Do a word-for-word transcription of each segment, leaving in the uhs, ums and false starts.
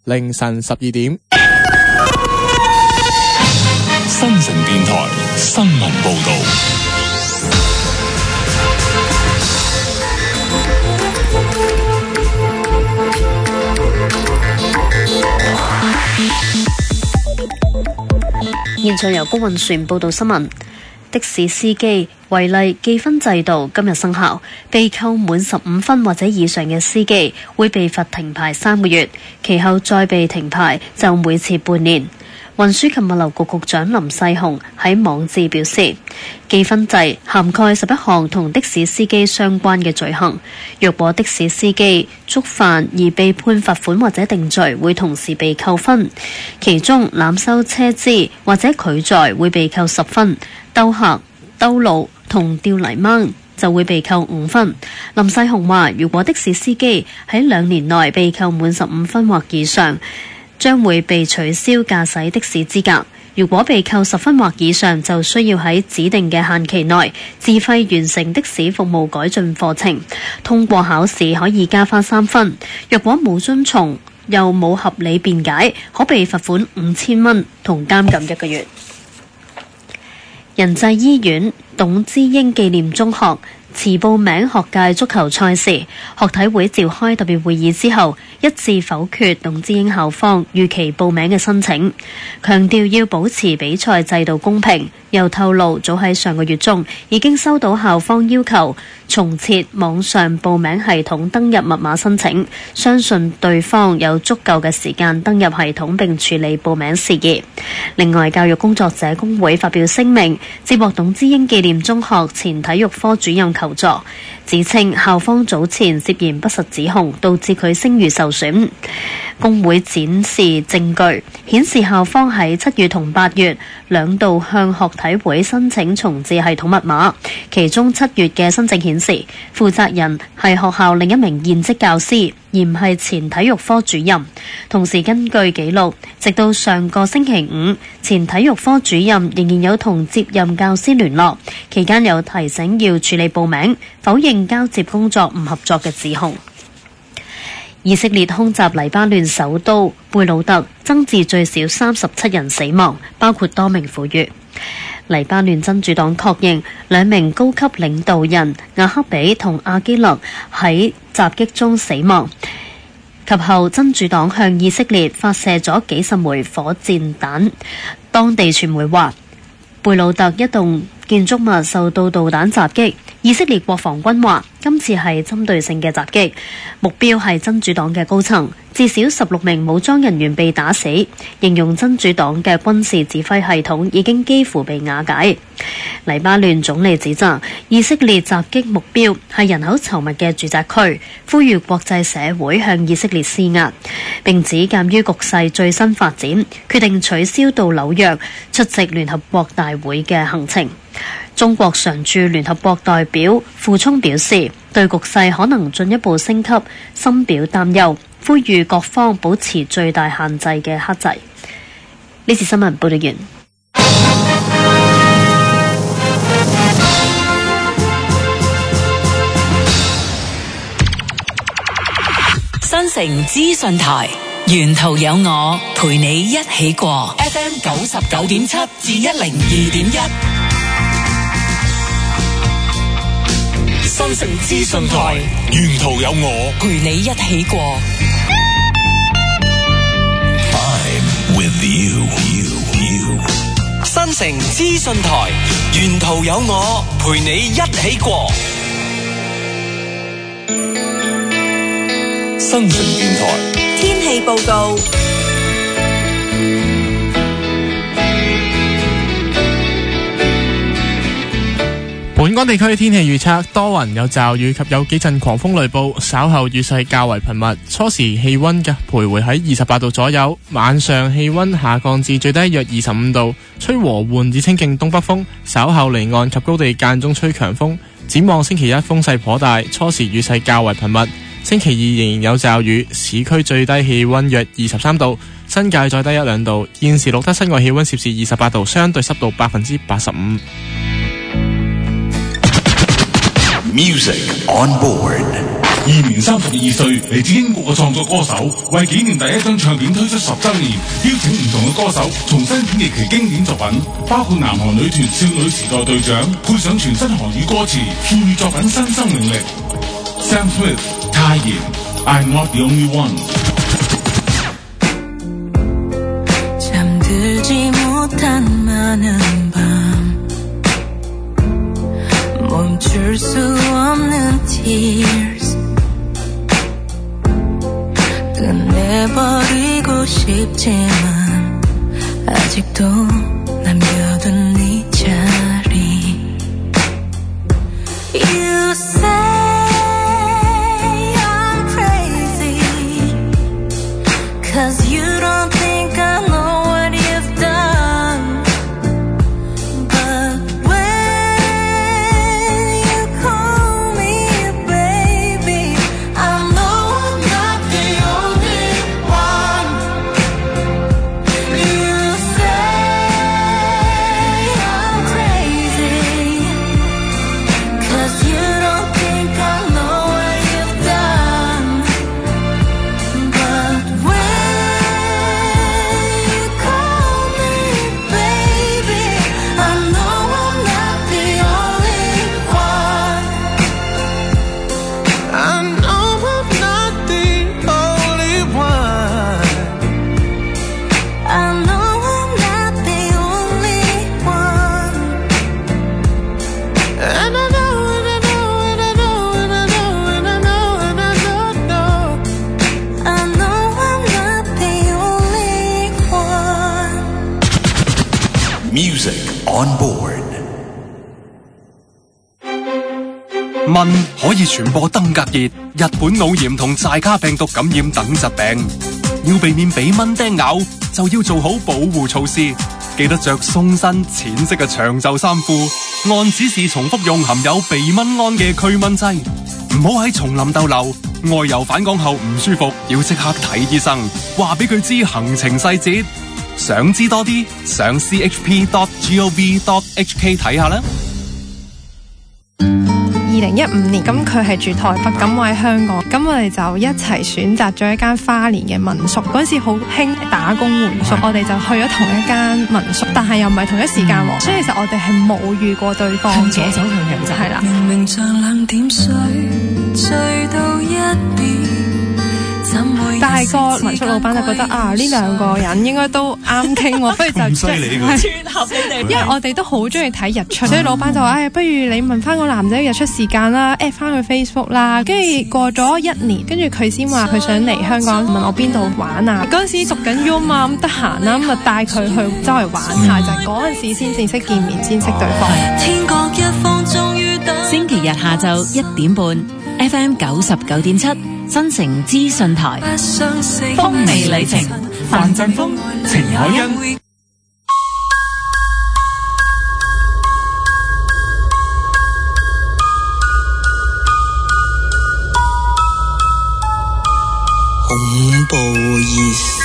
凌晨十二點。 新城電台新聞報道。 現場由高運船報道新聞。的士司機違例記分制度今日生效，被扣滿十五分或者以上嘅司機會被罰停牌三個月，其後再被停牌就每次半年。運輸及物流局局長林世雄喺網誌表示，記分制涵蓋十一項同的士司機相關嘅罪行，若果的士司機觸犯而被判罰款或者定罪，會同時被扣分，其中濫收車資或者拒載會被扣十分，兜客、兜路同吊泥鯭就會被扣五分。林世雄話，如果的士司機喺兩年內被扣滿十五分或以上，將會被取消駕駛的士資格。如果被扣十分或以上，就需要喺指定嘅限期內自費完成的士服務改進課程，通過考試可以加翻三分。若果冇遵從又冇合理辯解，可被罰款五千蚊同監禁一個月。仁濟醫院董之英紀念中學遲報名學界足球賽事，學體會召開特別會議之後，一致否決董之英校方預期報名嘅申請，強調要保持比賽制度公平。又透露早喺上個月中已經收到校方要求重設網上報名系統登入密碼申請，相信對方有足夠嘅時間登入系統並處理報名事宜。另外，教育工作者工會發表聲明，接獲董之英紀念中學前體育科主任求助，指稱校方早前涉嫌不實指控，導致佢聲譽受損。工會展示證據，顯示校方喺七月同八月兩度向學體會申請重置系統密碼，其中七月嘅申請顯示負責人係學校另一名現職教師，而唔係前體育科主任。同時根據記錄，直到上個星期五，前體育科主任仍然有同接任教師聯絡，期間有提醒要處理報名，否認交接工作唔合作嘅指控。以色列空襲黎巴嫩首都貝魯特，增至最少三十七人死亡，包括多名婦孺。黎巴嫩真主黨確認兩名高級領導人阿克比同阿基勒喺襲擊中死亡，及後真主黨向以色列發射咗幾十枚火箭彈。當地傳媒話，貝魯特一棟建築物受到導彈襲擊，以色列國防軍話今次係針對性嘅襲擊，目標係真主黨嘅高層，至少十六名武裝人員被打死，形容真主黨嘅軍事指揮系統已經幾乎被瓦解。黎巴嫩總理指責以色列襲擊目標係人口稠密嘅住宅區，呼籲國際社會向以色列施壓，並指鑑於局勢最新發展，決定取消到紐約出席聯合國大會嘅行程。中國常駐聯合國代表傅聰表示，對局勢可能進一步升級深表擔憂，呼籲各方保持最大限制嘅克制。呢次新聞報道完。 新城資訊台，沿途有我陪你一起過 F M 九十九點七至一零二點一。 新城資訊台，沿途有我陪你一起過。 I'm with you, you, you. 新城資訊台，沿途有我陪你一起過。 新城電台天氣報告。 本港地區天氣預測多雲有驟雨及有幾陣狂風雷暴，稍後雨勢較為頻密。初時氣溫嘅徘徊喺二十八度左右，晚上氣溫下降至最低約二十五度，吹和緩至清勁東北風，稍後離岸及高地間中吹強風。展望星期一風勢頗大，初時雨勢較為頻密。星期二仍然有驟雨，市區最低氣溫約二十三度，新界再低一兩度。現時錄得室外氣溫攝氏二十八度，相對濕度百分之八十五。 Music on board. 現年三十二歲，嚟自英國嘅創作歌手，為紀念第一張唱片推出十週年，邀請唔同嘅歌手重新演繹其經典作品，包括南韓女團少女時代隊長，配上全新韓語歌詞，賦予作品新生命力。Sam Smith、泰妍 I'm not the only one。 잠들지 못한 많은 밤 멈출 수 없는 tears 끝내버리고 싶지만 아직도 남겨둔 네 자리 You say I'm crazy Cause you don't think I know what you've done But when you call me baby I know I'm not the only one You say I'm crazy Cause you don't think I know what you've done But when you call me baby I know I'm not the only one I know I'm not the only one I know I'm not the only one And I know, and I know, and I know, and I know, and I know, and I know, know I know I'm not the only one Music on board。 蚊可以傳播登革熱、日本腦炎同寨卡病毒感染等疾病，要避免俾蚊叮咬，就要做好保護措施。記得着鬆身淺色嘅長袖衫褲，按指示重複用含有避蚊胺嘅驅蚊劑。唔好喺叢林逗留，外遊返港後唔舒服，要即刻睇醫生，話俾佢知行程細節。想知多啲，上 c h p dot gov dot h k 睇下啦。 二零一五年，咁佢係住台北，咁我喺香港，咁我哋就一齊選擇咗一間花蓮嘅民宿。嗰陣時好興打工換宿，我哋就去咗同一間民宿，但係又唔係同一時間喎，所以其實我哋係冇遇過對方嘅。 向左走向右走， 係啦。 明明像兩點水，醉到一點。 但係個民宿老闆就覺得啊，呢兩個人應該都啱傾喎，不如就犀利㗎， 撮合你哋。因為我哋都好中意睇日出，所以老闆就話：唉，不如你問翻個男仔日出時間啦 ，at 翻佢 Facebook 啦。跟住過咗一年，跟住佢先話佢想嚟香港，問我邊度玩啊。嗰陣時讀緊 U 嘛，咁得閒啦，咁就帶佢去周圍玩下，就係嗰陣時先正式見面，先識對方。 天各一方終於等。 星期日下晝一點半 ，F M 九十九點七。新城資訊台，風味旅程，范振峰、程海欣。 恐怖熱線。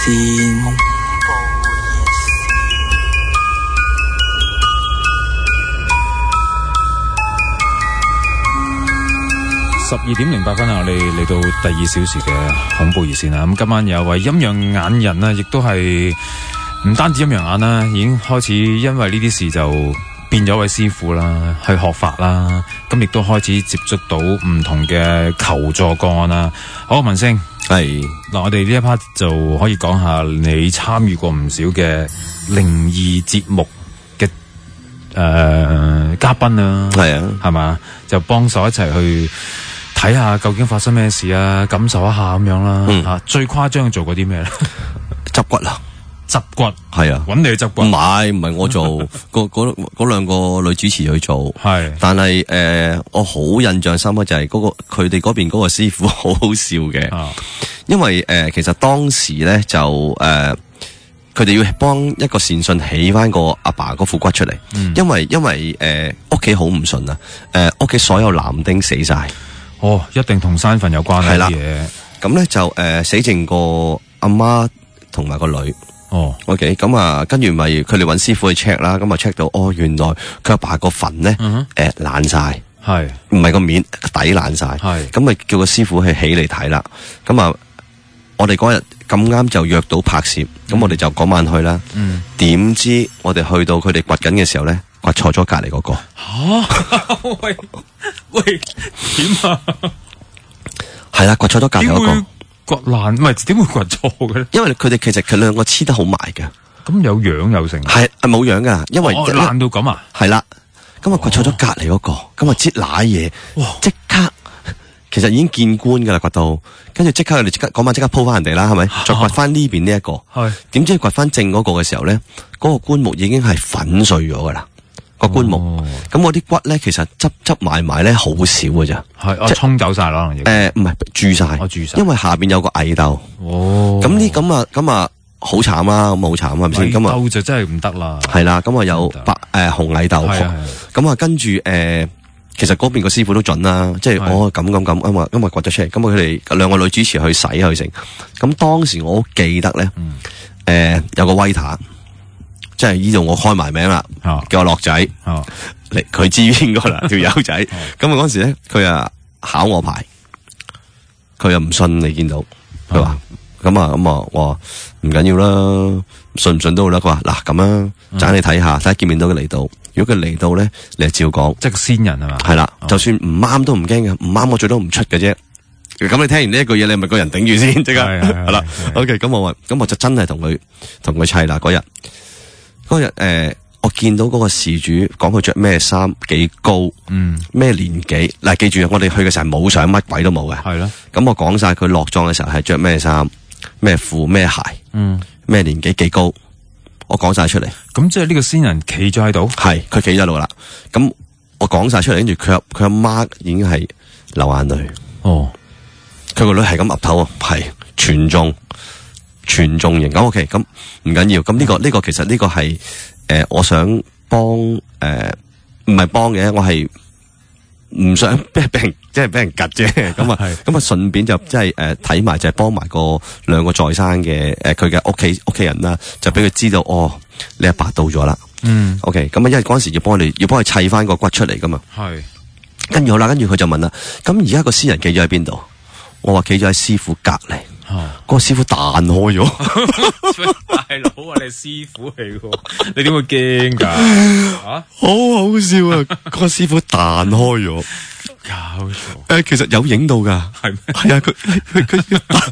十二點零八分啊！我哋嚟到第二小時嘅恐怖熱線啦。咁今晚有位陰陽眼人啦，亦都係唔單止陰陽眼啦，已經開始因為呢啲事就變咗位師傅啦，去學法啦。咁亦都開始接觸到唔同嘅求助個案啦。好，文星係嗱，我哋呢一 part 就可以講下你參與過唔少嘅靈異節目嘅誒、呃、嘉賓啦，係啊，係嘛，就幫手一齊去睇下究竟發生咩事啊，感受一下咁樣啦。嗯、啊，最誇張做過啲咩咧？ 執骨啊！ 執骨係啊， 揾你去執骨。 唔係唔係我做，嗰嗰嗰兩個女主持去做。係，但係誒、呃，我好印象深刻就係嗰、嗰個佢哋嗰邊嗰個師傅好好笑嘅。啊、因為誒、呃，其實當時咧就誒，佢、呃、哋要幫一個善信起翻個阿爸嗰副骨出嚟、嗯，因為因為誒屋企好唔順啊，誒屋企所有男丁死晒。 哦，一定同山份有關係嘅。 咁咧就誒、呃、死剩個阿媽同埋個女。哦 ，OK， 咁啊，跟住咪佢哋揾師傅去 check 啦，咁啊 check 到哦，原來佢阿爸個墳咧誒爛晒。 係唔係個面底爛晒， 係咁咪叫個師傅去起嚟睇啦。咁啊，我哋嗰日咁啱就約到拍攝，咁、嗯、我哋就嗰晚去啦。嗯，點知我哋去到佢哋掘緊嘅時候咧，掘錯咗隔籬嗰個。 吓、啊，喂喂，點啊？ 係啦，掘錯咗隔籬嗰個。 掘爛唔係點會掘錯嘅咧？ 因為佢哋其實佢兩個黐得好埋嘅。 咁有樣有成？ 係係冇樣噶，因為爛、哦、到咁啊！ 係啦，咁啊掘錯咗隔籬嗰個，咁啊擠瀨嘢，即刻其實已經見官噶啦，掘到，跟住即刻佢哋即刻嗰晚即刻鋪翻人哋啦，係咪？再掘翻呢邊呢一個，係點知掘翻正嗰個嘅時候咧，嗰、嗰個棺木已經係粉碎咗噶啦。個棺木，咁我啲骨咧，其實執執埋埋咧，好少嘅咋， 係即係沖走晒啦，可能誒，唔係注晒， 注晒， 因為下邊有個蟻竇。哦，咁呢咁啊，咁啊，好慘啦，咁好慘係咪先？咁啊， 蟻竇就真係唔得啦。 係啦，咁啊有白誒紅蟻竇，咁啊跟住誒，其實嗰邊個師傅都準啦，即係我咁咁咁，因為因為掘咗出嚟，咁啊佢哋兩個女主持去洗去成，咁當時我好記得咧，誒有個威塔。即係呢度我開埋名啦，哦、叫我樂仔，嚟佢、哦、知邊個啦條友仔。咁啊嗰時咧，佢啊考我牌，佢又唔信你見到，佢話咁啊咁啊，我話唔緊要啦，信唔信都好啦。佢話嗱咁啊，盞你睇下，睇下見唔見到佢嚟到。如果佢嚟到咧，你就照講， 即係個先人係嘛？係啦，就算唔啱都唔驚嘅，唔啱我最多唔出嘅啫。咁你聽完呢一句嘢，你係咪個人頂住先？即刻係啦。OK， 咁我話咁我就真係同佢同佢砌啦嗰日。嗰日誒，我見到嗰個事主講佢着咩衫，幾高，嗯，咩年紀嗱，記住我哋去嘅時候冇相，乜鬼都冇嘅，係咯。咁我講晒佢落葬嘅時候係着咩衫、咩褲、咩鞋，嗯，咩年紀幾高，我講晒出嚟。 咁即係呢個先人企咗喺度， 係佢企咗喺度啦。咁我講晒出嚟，跟住佢佢阿媽已經係流眼淚。哦，佢個女係咁岌頭啊，係全中。全中型咁 OK，咁唔緊要。咁呢、這個呢、這個其實呢個係誒、呃，我想幫誒，唔係幫嘅，我係唔想俾俾人即係俾人夾啫。咁啊，咁啊，順便就即係誒睇埋就係幫埋個兩個在生嘅誒佢嘅屋企屋企人啦，就俾佢知道哦，你阿爸到咗啦。嗯 ，OK，咁啊，因為嗰陣時要幫佢哋要幫佢砌翻個骨出嚟噶嘛。係，跟住好啦，跟住佢就問啦，咁而家個屍人企咗喺邊度？我話企咗喺師傅隔籬。嗰、哦、個師傅彈開咗， 大佬啊！你係師傅嚟嘅，你點會驚噶？啊， 好好笑啊！嗰個師傅彈開咗， 搞錯。 誒，其實有影到噶，係咩？係啊，佢佢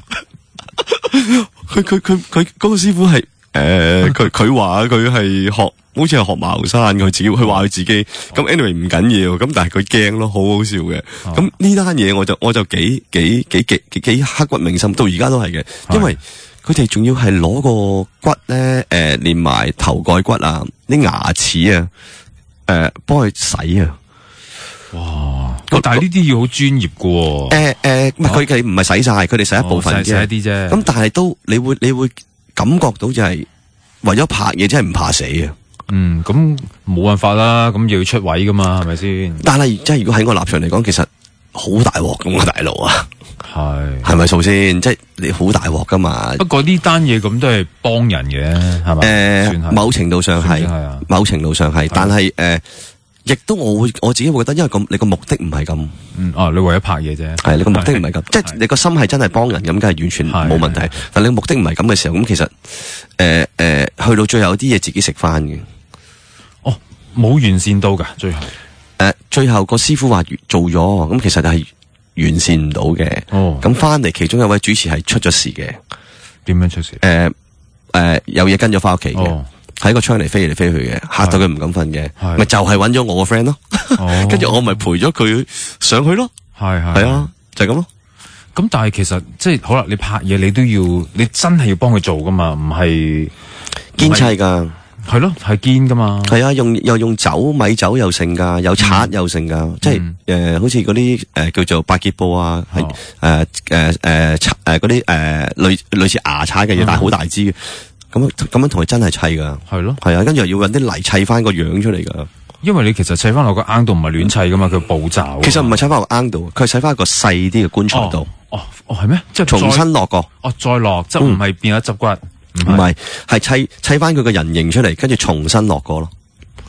佢佢佢佢佢嗰個師傅係誒，佢佢話佢係學。好似係學茅山佢自己，佢話佢自己咁 anyway 唔緊要，咁但係佢驚咯，好好笑嘅。咁呢單嘢我就我就幾幾幾幾幾幾刻骨銘心，到而家都係嘅。因為佢哋仲要係攞個骨咧，誒、呃，連埋頭蓋骨啊，啲牙齒啊，誒、呃，幫佢洗啊。 哇！但係呢啲要好專業嘅。 誒、呃、誒，唔係佢哋唔係洗晒，佢哋洗一部分啫， 洗一啲啫。 咁但係都你會你會感覺到就係為咗拍嘢，真係唔怕死啊！ 嗯，咁冇辦法啦，咁要出位噶嘛，係咪先？ 但係即係如果喺我立場嚟講，其實好大鑊咁啊，大佬啊，係係咪數先？即係你好大鑊噶嘛？ 不過呢單嘢咁都係幫人嘅，係咪？誒、 呃，某程度上係，某程度上係，但係誒，亦、呃、都我會我自己會覺得，因為咁你個目的唔係咁， 嗯，哦、啊，你為咗拍嘢啫， 係你個目的唔係咁，即係你個心係真係幫人咁，梗係完全冇問題。但係你個目的唔係咁嘅時候，咁其實誒誒、呃呃，去到最後有啲嘢自己食翻嘅。 冇完善到噶，最後誒、 呃，最後個師傅話做咗，咁其實係完善唔到嘅。哦，咁翻嚟其中有位主持係出咗事嘅。 點樣出事？誒、 呃、誒、呃，有嘢跟咗翻屋企嘅，喺個窗嚟飛嚟飛去嘅，嚇到佢唔敢瞓嘅。咪就係揾咗我個 friend 咯。跟住、哦、我咪陪咗佢上去咯。係係係啊，就係、是、咁咯。 咁但係其實即係好啦，你拍嘢你都要，你真係要幫佢做噶嘛，唔係堅砌噶。 係咯，係堅噶嘛？ 係啊，用又用酒米酒又剩噶，有刷又剩噶，嗯、即係誒、呃，好似嗰啲誒叫做百潔布啊，係誒誒誒誒嗰啲誒類類似牙刷嘅嘢，但係好大支嘅，咁樣咁樣同佢真係砌噶。係咯，係啊，跟住又要搵啲泥砌翻個樣出嚟噶。 因為你其實砌翻落個罌度唔係亂砌噶嘛，佢步驟。 其實唔係砌翻落個罌度，佢係砌翻一個細啲嘅棺材度。 哦哦，係咩？即係重新落過。 哦，再落，即係唔係變咗執骨。 唔係，係砌砌翻佢個人形出嚟，跟住重新落過咯。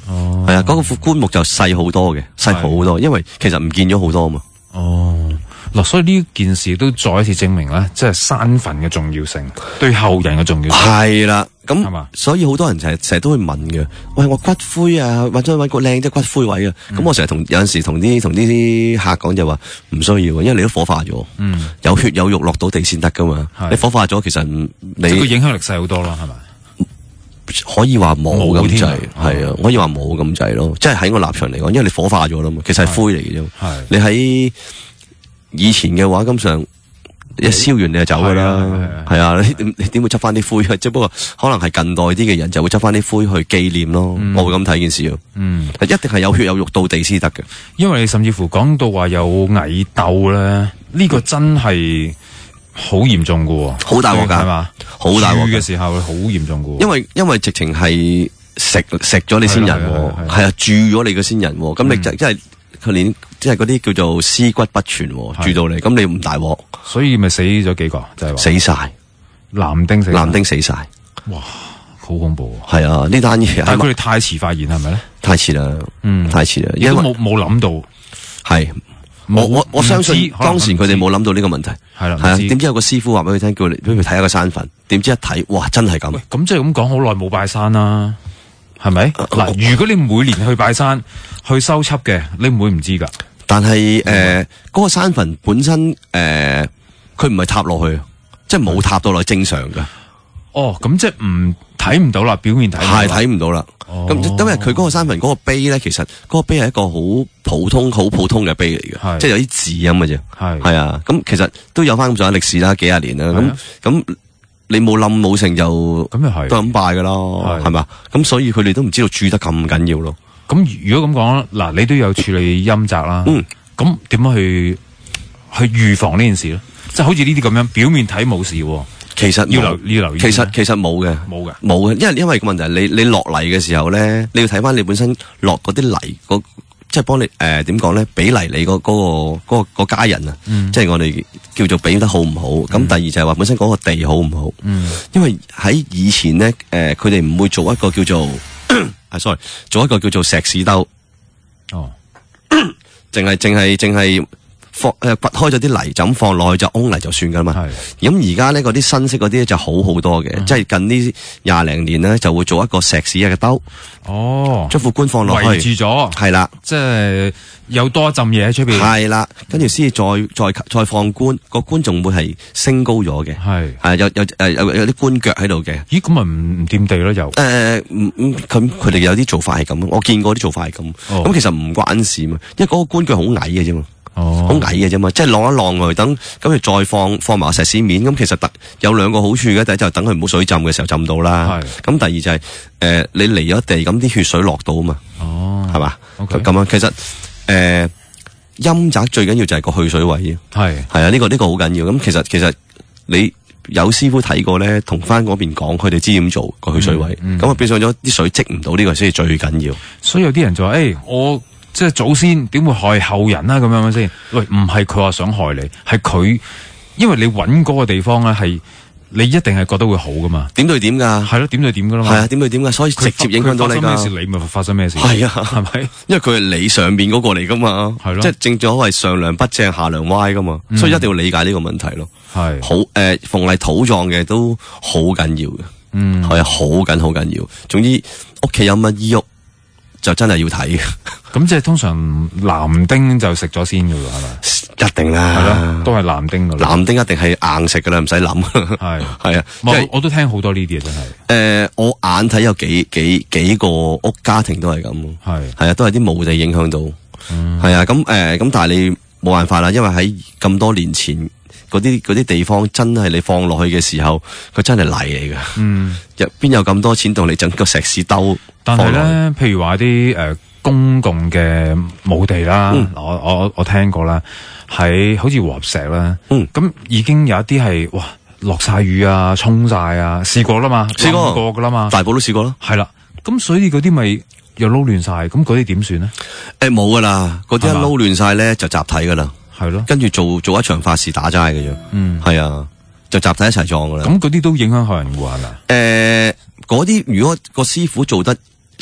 哦，係啊，嗰、那個棺木就細好多嘅，細好多，因為其實唔見咗好多啊嘛。 哦，嗱，所以呢件事都再一次證明咧，即係山墳嘅重要性，對後人嘅重要性。 係啦，咁所以好多人就係成日都會問嘅，喂，我骨灰啊，或者搵個靚啲骨灰位啊，咁、嗯、我成日同有陣時同啲同啲客講就話唔需要，因為你都火化咗，嗯，有血有肉落到地先得噶嘛，你火化咗其實你個影響力細好多啦，係咪？ 可以話冇咁滯，係啊，可以話冇咁滯咯。即係喺我立場嚟講，因為你火化咗啦嘛，其實係灰嚟嘅啫。係你喺以前嘅話，根本上一燒完你就走噶啦。係啊，你點你點會執翻啲灰啊？即係不過可能係近代啲嘅人就會執翻啲灰去紀念咯。我會咁睇件事咯。嗯，一定係有血有肉到地先得嘅。 因為你甚至乎講到話有蟻竇咧，呢個真係好嚴重噶， 好大鑊噶， 係嘛？ 好大鑊嘅時候好嚴重噶， 因為因為直情係食食咗你先人，係啊，住咗你嘅先人，咁你就即係佢連即係嗰啲叫做屍骨不全住到你，咁你唔大鑊， 所以咪死咗幾個，就係話死晒， 男丁死， 男丁死晒， 哇，好恐怖， 係啊，呢單嘢， 但係佢哋太遲發現係咪咧？ 太遲啦，嗯，太遲啦， 亦都冇冇諗到， 係。我我我相信當時佢哋冇諗到呢個問題，係啦，係啊，點知有個師傅話俾佢聽，叫你俾佢睇下個山墳，點知一睇，哇，真係咁。 咁即係咁講，好耐冇拜山啦，係咪？嗱、呃，如果你每年去拜山去修葺嘅，你唔會唔知噶。 但係誒，嗰、呃嗰個山墳本身誒，佢唔係塌落去，即係冇塌到落去，正常噶。 哦，咁即係唔睇唔到啦，表面睇係睇唔到啦。咁、哦、因為佢嗰個山墳嗰個碑咧，其實嗰個碑係一個好普通、好普通嘅碑嚟嘅，即係有啲字咁嘅啫。係係啊，咁其實都有翻咁上下歷史啦，幾廿年啦。咁咁你冇冧冇成就咁又係都咁拜噶咯，係嘛？咁所以佢哋都唔知道住得咁緊要咯。 咁如果咁講，嗱，你都有處理陰宅啦。嗯，咁點樣去去預防呢件事咧？即係好似呢啲咁樣，表面睇冇事。 其實要留要留意， 其實其實冇嘅，冇嘅，冇嘅，因為因為個問題係你你落泥嘅時候咧，你要睇翻你本身落嗰啲泥，嗰即係幫你誒點講咧，俾泥你嗰嗰個嗰個嗰家人啊，嗯、即係我哋叫做俾得好唔好？咁、嗯、第二就係話本身嗰個地好唔好？嗯、因為喺以前咧，誒佢哋唔會做一個叫做啊，sorry， 做一個叫做石屎兜，哦，淨係淨係淨係。放誒掘開咗啲泥，就咁放落去就甕泥就算噶嘛。咁而家咧嗰啲新式嗰啲就好好多嘅，嗯、即係近呢廿零年咧就會做一個石屎嘅兜。哦，將副棺放落去圍住咗，係啦，即係有多一浸嘢喺出邊。 係啦，跟住先至再再再放棺，個棺仲會係升高咗嘅。係係有有誒有有啲棺腳喺度嘅。 咦，咁咪唔唔掂地咯？又誒唔咁佢哋有啲做法係咁，我見過啲做法係咁。咁、哦、其實唔關事嘛，因為嗰個棺腳好矮嘅啫嘛。哦，好矮嘅啫嘛，即係晾一晾佢，等咁佢再放放埋石屎面，咁其實特有兩個好處嘅，第一就等佢唔好水浸嘅時候浸到啦。係，咁第二就係、是、誒、呃、你離咗地，咁啲血水落到啊嘛。哦，係嘛？咁、okay. 樣其實誒陰宅最緊要就係個去水位。係係啊，呢、這個呢、這個好緊要。咁其實其實你有師傅睇過咧，同翻嗰邊講，佢哋知點做個去水位。咁、嗯、啊，變相咗啲水積唔到，呢個先係最緊要。 所以有啲人就話：誒、欸，我。即係祖先點會害後人啊？咁樣嘅先？喂，唔係佢話想害你，係佢，因為你揾嗰個地方咧，係你一定係覺得會好噶嘛？ 點對點噶？ 係咯，點對點噶啦嘛？ 係啊，點對點噶？所以直接影響到你噶。 發生咩事，你咪發生咩事？ 係啊， 係咪？ 因為佢係你上面嗰個嚟噶嘛？係咯，即係正所謂上梁不正下梁歪噶嘛、嗯，所以一定要理解呢個問題咯。係好誒，逢係土葬嘅都好緊要嘅，嗯，係啊，好緊好緊要。總之屋企有乜衣屋。就真係要睇， 咁即係通常男丁就食咗先噶啦，係咪？ 一定啦， 係咯，都係男丁噶啦。 男丁一定係硬食噶啦，唔使諗。係係啊， 我我都聽好多呢啲嘢，真係。誒、 呃，我眼睇有幾幾幾個屋家庭都係咁，係係啊，都係啲墓地影響到，係、嗯、啊，咁誒，咁、呃、但係你冇辦法啦，因為喺咁多年前嗰啲嗰啲地方，真係你放落去嘅時候，佢真係泥嚟噶，嗯，入邊有咁多錢同你整個石屎兜。 但係咧，譬如話啲誒公共嘅墓地啦，嗯、我我我聽過啦，喺好似和合石啦，咁、嗯、已經有一啲係哇落晒雨啊，沖晒啊，試過啦嘛，試過過噶啦嘛， 大埔都試過啦， 係啦，咁所以嗰啲咪又撈亂晒，咁嗰啲點算咧？ 誒冇噶啦，嗰啲一撈亂晒咧就集體噶啦，係咯，跟住做做一場法事打齋嘅啫，嗯，係啊，就集體一齊葬噶啦， 咁嗰啲都影響後人嘅係咪？ 誒，嗰啲如果個師傅做得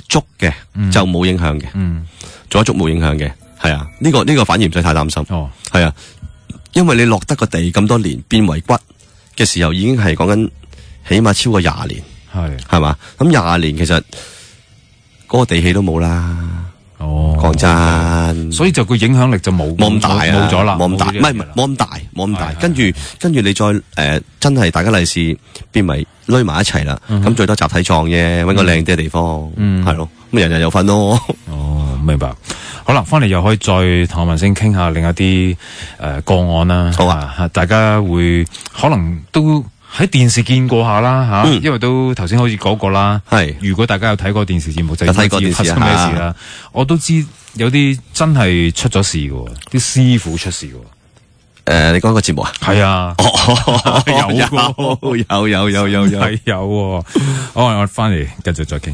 足嘅、嗯、就冇影響嘅，嗯，做得足冇影響嘅，係啊，呢、這個呢、這個反而唔使太擔心，哦，係啊，因為你落得個地咁多年變為骨嘅時候，已經係講緊起碼超過廿年，係係嘛，咁廿年其實嗰個地氣都冇啦。哦，講真， 所以就個影響力就冇冇咁大啊， 冇咗啦， 冇咁大，唔係冇咁大，冇咁大。跟住跟住你再誒、呃，真係大家利是變為攏埋一齊啦。咁、嗯、最多集體葬啫，搵個靚啲嘅地方，嗯，係咯，咁人人有份咯。 哦，明白。好啦，翻嚟又可以再同阿文星傾下另一啲誒、呃、個案啦。好啊，大家會可能都喺電視見過下啦吓、嗯，因為都頭先好似講過啦。係，如果大家有睇過電視節目，就睇過發生咩事啦。我都知有啲真係出咗事嘅，啲師傅出事嘅。誒、 呃，你講個節目啊？係啊， 哦、 有有有有有有係有。好，我翻嚟繼續再傾。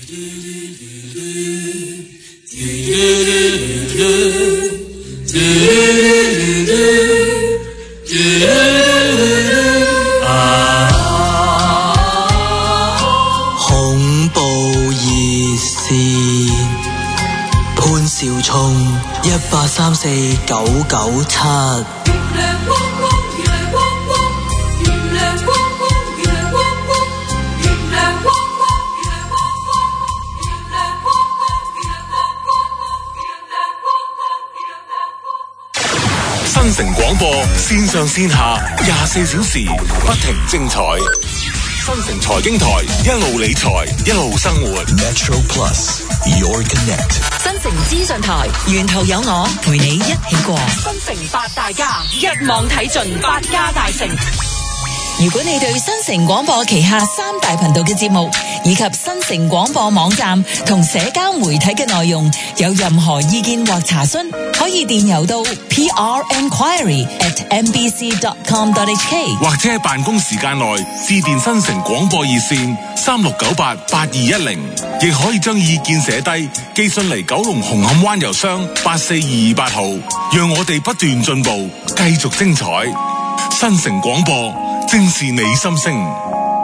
恐怖熱線潘少聰一八三四九九七。 新城廣播線上線下廿四小時不停精彩。新城財經台一路理財一路生活。Metro Plus Your Connect。 新城資訊台沿途有我陪你一起過。新城八大家一網睇盡八家大城。如果你對新城廣播旗下三大頻道嘅節目以及新城廣播網站同社交媒體嘅內容有任何意見或查詢，可以電郵到 p r enquiry at m b c dot com dot h k， 或者喺辦公時間內致電新城廣播熱線三六九八八二一零，亦可以將意見寫低寄信嚟九龍紅磡灣郵箱八四二二八號，讓我哋不斷進步，繼續精彩。新城廣播，正是你心聲。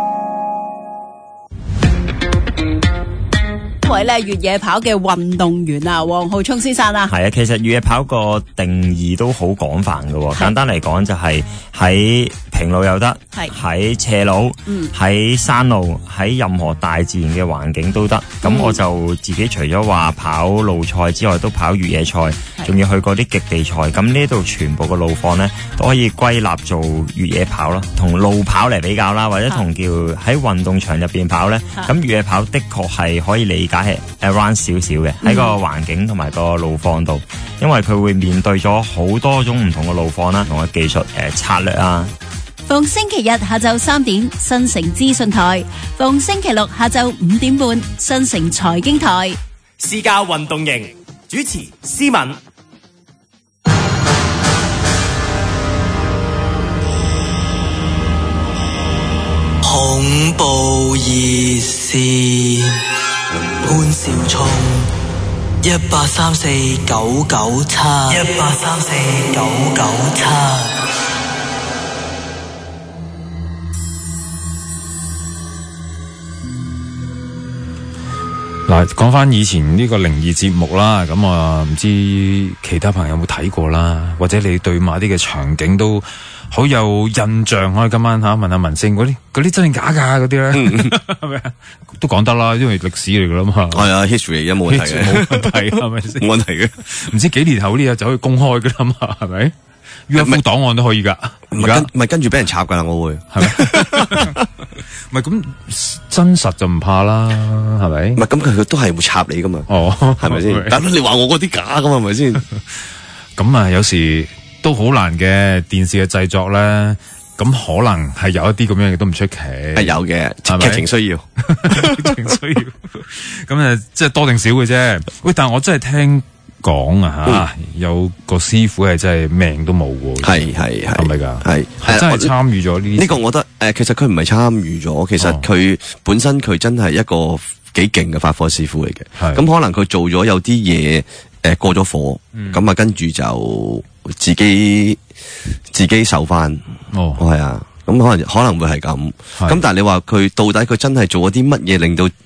一位咧越野跑嘅運動員啊，黃浩聰先生啊， 係啊，其實越野跑個定義都好廣泛嘅，簡單嚟講就係喺平路又得，喺斜路，喺、嗯、山路，喺任何大自然嘅環境都得。咁、嗯、我就自己除咗話跑路賽之外，都跑越野賽，仲要去過啲極地賽。咁呢度全部嘅路況呢，都可以歸納做越野跑啦，同路跑嚟比較啦，或者同叫喺運動場入邊跑呢。咁越野跑的確係可以理解係 around 少少嘅，喺個環境同埋個路況度，因為佢會面對咗好多種唔同嘅路況啦，同嘅技術誒、呃、策略啊。 逢星期日下晝三點，新城資訊台；逢星期六下晝五點半，新城財經台。 私家運動營主持思敏。 恐怖熱線潘少聰一八三四九九七一八三四九九七。 嗱，講翻以前呢個靈異節目啦，咁啊唔知其他朋友有冇睇過啦，或者你對某啲嘅場景都好有印象，可以今晚吓問下文星嗰啲嗰啲真定假噶嗰啲咧，係咪啊？都講得啦，因為歷史嚟噶啦嘛。係啊 ，history 有冇問題嘅？冇問題係咪先？冇問題嘅，唔知幾年後呢日就可以公開噶啦嘛，係咪 ？U F O 檔案都可以噶， 唔係跟唔係跟住俾人插噶啦，我會係咪？ 唔係咁真實就唔怕啦，係咪？ 唔係咁佢都係會插你噶嘛？哦，係咪先？但係你話我嗰啲假噶嘛，係咪先？ 咁啊，有時都好難嘅電視嘅製作咧，咁可能係有一啲咁樣嘅都唔出奇。 係有嘅，劇情需要， 劇情需要。咁啊，即係多定少嘅啫。喂，但係我真係聽講啊吓，有個師傅係真係命都冇嘅。 係係係， 係咪噶？ 係係真係參與咗呢啲。 呢個我覺得誒，其實佢唔係參與咗，其實佢本身佢真係一個幾勁嘅法科師傅嚟嘅。咁可能佢做咗有啲嘢誒過咗火，咁啊跟住就自己自己受翻。哦，係啊，咁可能可能會係咁。咁但係你話佢到底佢真係做咗啲乜嘢令到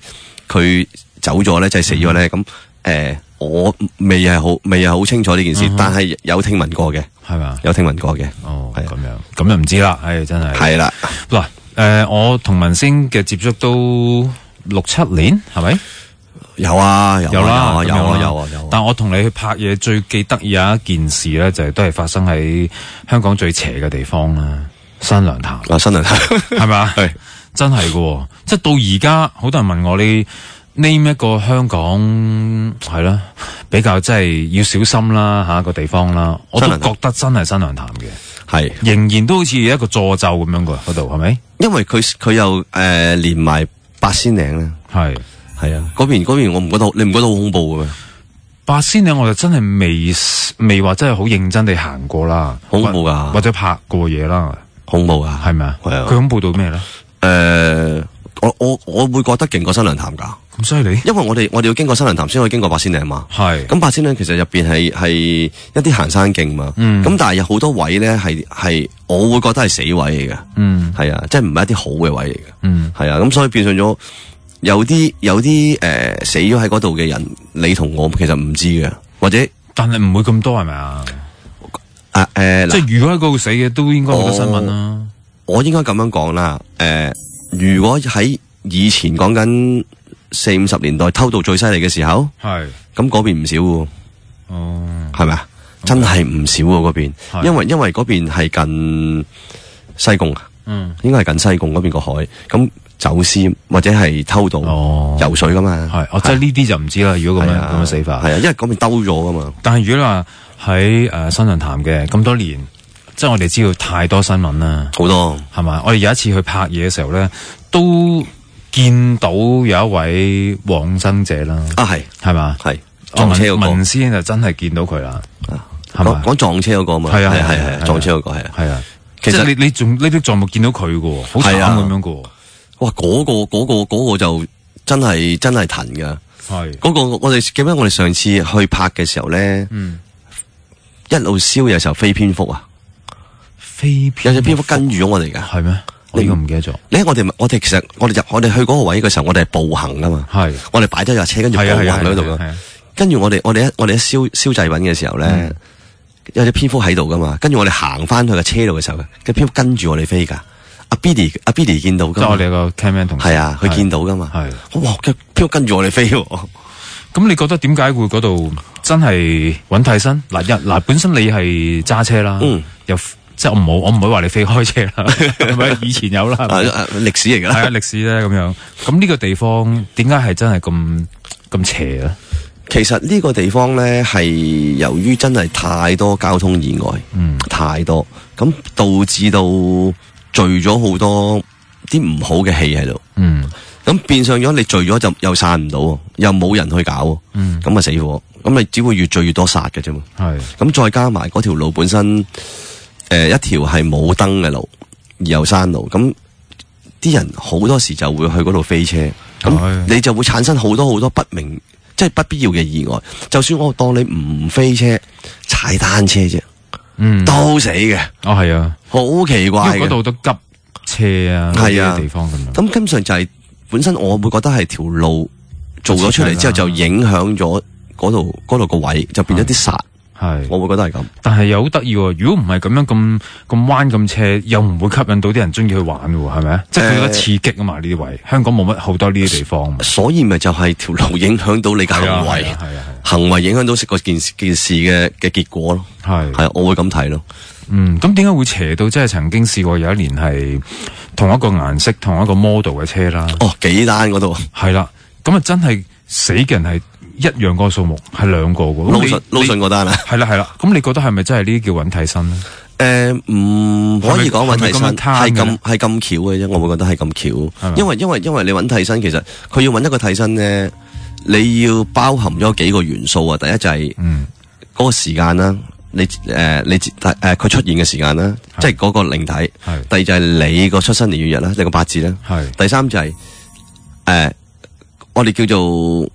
佢走咗咧，就係死咗咧，咁誒我未係好未係好清楚呢件事，但係有聽聞過嘅， 係嘛？ 有聽聞過嘅。 哦，係咁樣，咁就唔知啦。唉，真係係啦。 嗱，誒，我同文星嘅接觸都六七年，係咪？ 有啊，有有啦， 有啊，有啊，有啊，有啊。 但我同你去拍嘢最記得有一件事咧，就係都係發生喺香港最邪嘅地方啦，新娘潭。 啊，新娘潭係咪啊？係真係嘅，即係到而家，好多人問我你 name 一個香港係啦，比較真係要小心啦吓一個地方啦，我都覺得真係新娘潭嘅， 係仍然都好似一個詛咒咁樣嘅嗰度，係咪？ 因為佢佢又誒、呃、連埋八仙嶺咧， 係係啊，嗰邊嗰邊我唔覺得，你唔覺得好恐怖嘅咩？ 八仙嶺我就真係未未話真係好認真地行過啦， 恐怖噶， 或者拍過嘢啦， 恐怖噶， 係咪啊？ 係啊， 佢恐怖到咩咧？ 誒、呃，我我我會覺得勁過新娘潭噶， 咁犀利？ 因為我哋我哋要經過新娘潭先可以經過八仙嶺嘛， 係。 咁八仙嶺其實入邊係係一啲行山徑嘛，咁、 嗯、 但係有好多位咧係係我會覺得係死位嚟嘅， 嗯， 係啊，即係唔係一啲好嘅位嚟嘅， 嗯， 係啊，咁所以變相咗有啲有啲誒、呃、死咗喺嗰度嘅人，你同我其實唔知嘅，或者但係唔會咁多係咪啊？ 啊誒、呃， 即係如果喺嗰度死嘅都應該好多新聞啦。 我應該咁樣講啦，誒、呃，如果喺以前講緊四五十年代偷渡最犀利嘅時候， 係咁嗰邊唔少喎， 哦， 係咪啊？真係唔少喎嗰邊，因為因為嗰邊係近西貢啊， 嗯， 應該係近西貢嗰邊個海，咁走私或者係偷渡、 哦、 游水噶嘛， 係，哦，即係呢啲就唔知啦。如果咁樣咁樣死法， 係啊，因為嗰邊兜咗噶嘛。 但係如果你話喺誒新娘潭嘅咁多年。即係我哋知道太多新聞啦， 好多係嘛？我哋有一次去拍嘢嘅時候咧，都見到有一位往生者啦。 啊，係係嘛？ 係撞車嗰個文師兄就真係見到佢啦。係嘛？講撞車嗰個嘛？ 係啊係係係撞車嗰個係啊係啊。 其實你你仲呢啲仲冇見到佢嘅，好慘咁樣嘅。 哇！嗰個嗰個嗰個就真係真係疼噶。 係嗰個我哋記得我哋上次去拍嘅時候咧， 嗯， 一路燒嘅時候飛蝙蝠啊！ 飛有隻蝙蝠跟住咗我哋噶， 係咩？我呢個唔記得咗。 你我哋我哋其實我哋入我哋去嗰個位嘅時候，我哋係步行噶嘛。 係我哋擺咗架車，跟住步行喺度噶。跟住我哋我哋一我哋一燒燒祭品嘅時候咧，嗯、有隻蝙蝠喺度噶嘛。跟住我哋行翻去個車度嘅時候，隻蝙蝠跟住我哋飛噶。阿 Billy 阿 Billy 見到噶， 即係我哋個 cameraman 同事係啊，佢見到噶嘛。係哇，蝙蝠跟住我哋飛。 咁你覺得點解會嗰度真係揾替身？嗱一嗱本身你係揸車啦， 嗯， 又。即係我唔好，我唔會話你飛開車啦，係咪？以前有啦， 係歷史嚟噶啦， 係啊，歷史咧咁樣。咁呢個地方點解係真係咁咁邪咧？ 其實呢個地方咧係由於真係太多交通意外， 嗯， 太多，咁導致到聚咗好多啲唔好嘅氣喺度， 嗯， 咁變相咗你聚咗就又散唔到，又冇人去搞， 嗯， 咁啊死火，咁你只會越聚越多殺嘅啫嘛， 係， 咁再加埋嗰條路本身。誒、呃，一條係冇燈嘅路，而又山路，咁啲人好多時就會去嗰度飛車，咁你就會產生好多好多不明，即係不必要嘅意外。就算我當你唔飛車，踩單車啫， 嗯， 都死嘅。 哦，係啊， 好奇怪嘅， 因為嗰度都急車啊， 係啊， 地方咁樣。 咁根本上就係、是、本身我會覺得係條路做咗出嚟之後，就影響咗嗰度嗰度個位，就變咗啲煞。 係， 我會覺得係咁， 但係又好得意喎。如果唔係咁樣咁咁彎咁斜，又唔會吸引到啲人中意去玩嘅，係咪啊？即係佢覺得刺激啊嘛，呢啲位，香港冇乜好多呢啲地方， 所以咪就係條路影響到你嘅行為， 係啊， 行為影響到個件件事嘅嘅結果咯。 係係，我會咁睇咯。 嗯，咁點解會邪到？即係曾經試過有一年係同一個顏色、同一個 model 嘅車啦。 哦，幾單嗰度係啦，咁啊真係死嘅人係。一樣個數目係兩個嘅， 撈順撈順嗰單啊， 係啦係啦，咁你覺得係咪真係呢啲叫揾替身咧？ 誒、呃，唔可以講揾替身，係咁係咁巧嘅啫，我會覺得係咁巧，因為因為因為你揾替身，其實佢要揾一個替身咧，你要包含咗幾個元素啊。第一就係、是，嗯，嗰、那個時間啦，你誒、呃、你誒佢、呃、出現嘅時間啦，即係嗰個靈體。第二就係你個出生年月日啦，你個八字啦。係。第三就係、是，誒、呃，我哋叫做。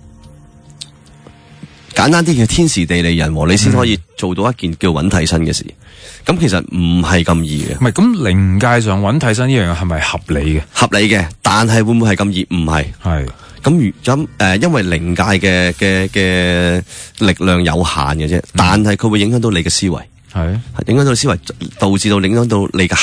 簡單啲叫天時地利人和，你先可以做到一件叫揾替身嘅事。咁、嗯、其實唔係咁易嘅。 唔係咁靈界上揾替身呢樣係咪合理嘅？ 合理嘅，但係會唔會係咁易？唔係。係。 咁如咁誒，因為靈界嘅嘅嘅力量有限嘅啫，但係佢會影響到你嘅思維， 係影響到思維，導致到影響到你嘅